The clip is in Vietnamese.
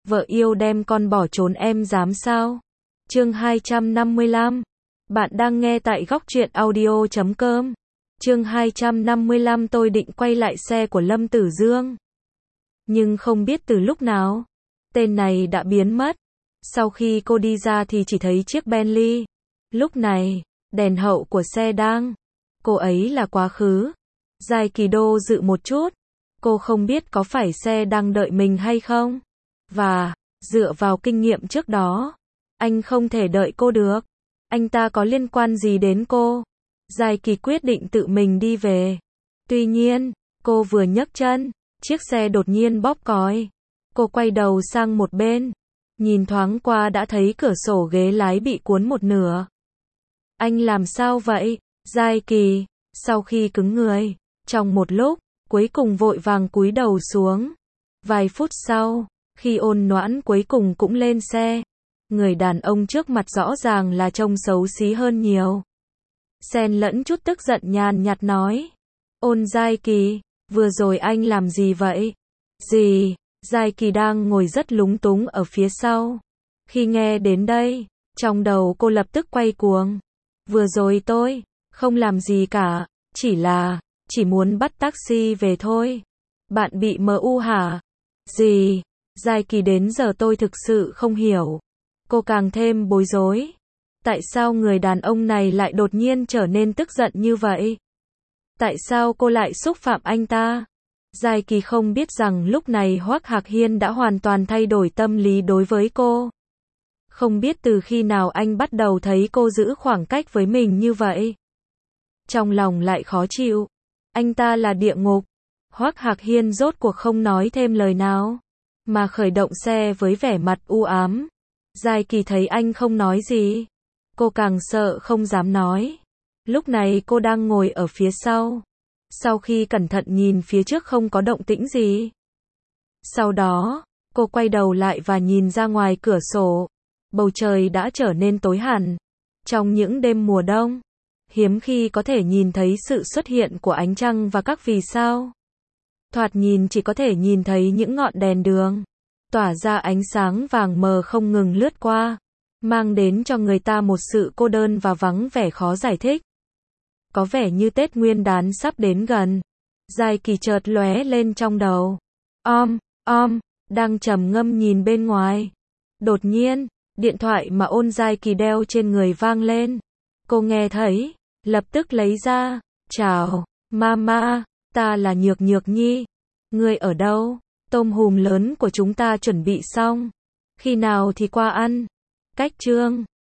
vợ yêu đem con bỏ trốn em dám sao? Chương 255. Bạn đang nghe tại góc truyện audio.com. Chương 255 tôi định quay lại xe của Lâm Tử Dương. Nhưng không biết từ lúc nào, tên này đã biến mất. Sau khi cô đi ra thì chỉ thấy chiếc Bentley. Lúc này, đèn hậu của xe đang. Cô ấy là quá khứ. Giai Kỳ do dự một chút. Cô không biết có phải xe đang đợi mình hay không. Và, dựa vào kinh nghiệm trước đó, anh không thể đợi cô được. Anh ta có liên quan gì đến cô? Giai Kỳ quyết định tự mình đi về. Tuy nhiên, cô vừa nhấc chân, chiếc xe đột nhiên bóp còi. Cô quay đầu sang một bên, nhìn thoáng qua đã thấy cửa sổ ghế lái bị cuốn một nửa. Anh làm sao vậy? Giai Kỳ, sau khi cứng người, trong một lúc, cuối cùng vội vàng cúi đầu xuống. Vài phút sau, khi Ôn Noãn cuối cùng cũng lên xe, người đàn ông trước mặt rõ ràng là trông xấu xí hơn nhiều. Xen lẫn chút tức giận nhàn nhạt nói. Ôn Giai Kỳ, vừa rồi anh làm gì vậy? Gì? Giai Kỳ đang ngồi rất lúng túng ở phía sau. Khi nghe đến đây, trong đầu cô lập tức quay cuồng. Vừa rồi tôi không làm gì cả, chỉ muốn bắt taxi về thôi. Bạn bị MU hả? Gì? Giai Kỳ đến giờ tôi thực sự không hiểu. Cô càng thêm bối rối. Tại sao người đàn ông này lại đột nhiên trở nên tức giận như vậy? Tại sao cô lại xúc phạm anh ta? Giai Kỳ không biết rằng lúc này Hoắc Hạc Hiên đã hoàn toàn thay đổi tâm lý đối với cô. Không biết từ khi nào anh bắt đầu thấy cô giữ khoảng cách với mình như vậy. Trong lòng lại khó chịu. Anh ta là địa ngục. Hoắc Hạc Hiên rốt cuộc không nói thêm lời nào, mà khởi động xe với vẻ mặt u ám. Giai Kỳ thấy anh không nói gì, cô càng sợ không dám nói. Lúc này cô đang ngồi ở phía sau. Sau khi cẩn thận nhìn phía trước không có động tĩnh gì. Sau đó, cô quay đầu lại và nhìn ra ngoài cửa sổ. Bầu trời đã trở nên tối hẳn. Trong những đêm mùa đông, hiếm khi có thể nhìn thấy sự xuất hiện của ánh trăng và các vì sao. Thoạt nhìn chỉ có thể nhìn thấy những ngọn đèn đường, tỏa ra ánh sáng vàng mờ không ngừng lướt qua, mang đến cho người ta một sự cô đơn và vắng vẻ khó giải thích. Có vẻ như Tết Nguyên đán sắp đến gần. Giai Kỳ chợt lóe lên trong đầu. Đang trầm ngâm nhìn bên ngoài. Đột nhiên, điện thoại mà Ôn Giai Kỳ đeo trên người vang lên. Cô nghe thấy, lập tức lấy ra. Chào, Mama, ta là Nhược Nhược Nhi. Ngươi ở đâu? Tôm hùm lớn của chúng ta chuẩn bị xong. Khi nào thì qua ăn? Cách chương